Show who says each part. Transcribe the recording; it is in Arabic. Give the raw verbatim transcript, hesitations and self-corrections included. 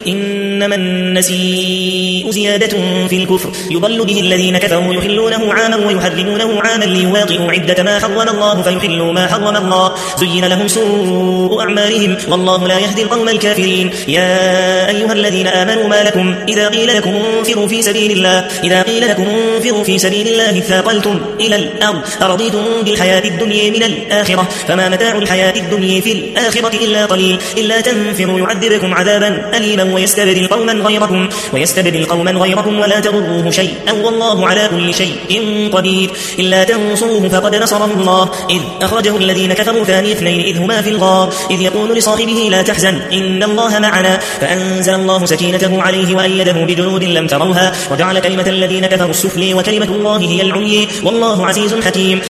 Speaker 1: إنما النسيء زيادة في الكفر يضل به الذين كفروا يحلونه عاما ويحرمونه عاما ليواطئوا عدة ما حرم الله فيحلوا ما حرم الله زين لهم سوء أعمالهم والله لا يهدي القوم الكافرين. يا أيها الذين آمنوا ما لكم إذا قيل لكم انفروا في سبيل الله إذا قيل لكم انفروا في سبيل الله ثاقلتم إلى الأرض أرضيتم بالحياة الدنيا من الآخرة فما متاع الحياة الدنيا في الآخرة إلا قليل إلا تنفروا يعذبكم عذابا أليما ويستبدل قوما غيركم ويستبدل قوما غيركم ولا تضروه شيئا والله على كل شيء قدير. إلا تنصروه فقد نصره الله إذ أخرجه الذين كفروا ثاني اثنين إذ هما في الغار إذ يقول لصاحبه لا تحزن إن الله معنا فأنزل الله سكينته عليه وأيده بجنود لم تروها وجعل كلمة الذين كفروا السفلي وكلمة الله هي العلي والله عزيز حكيم.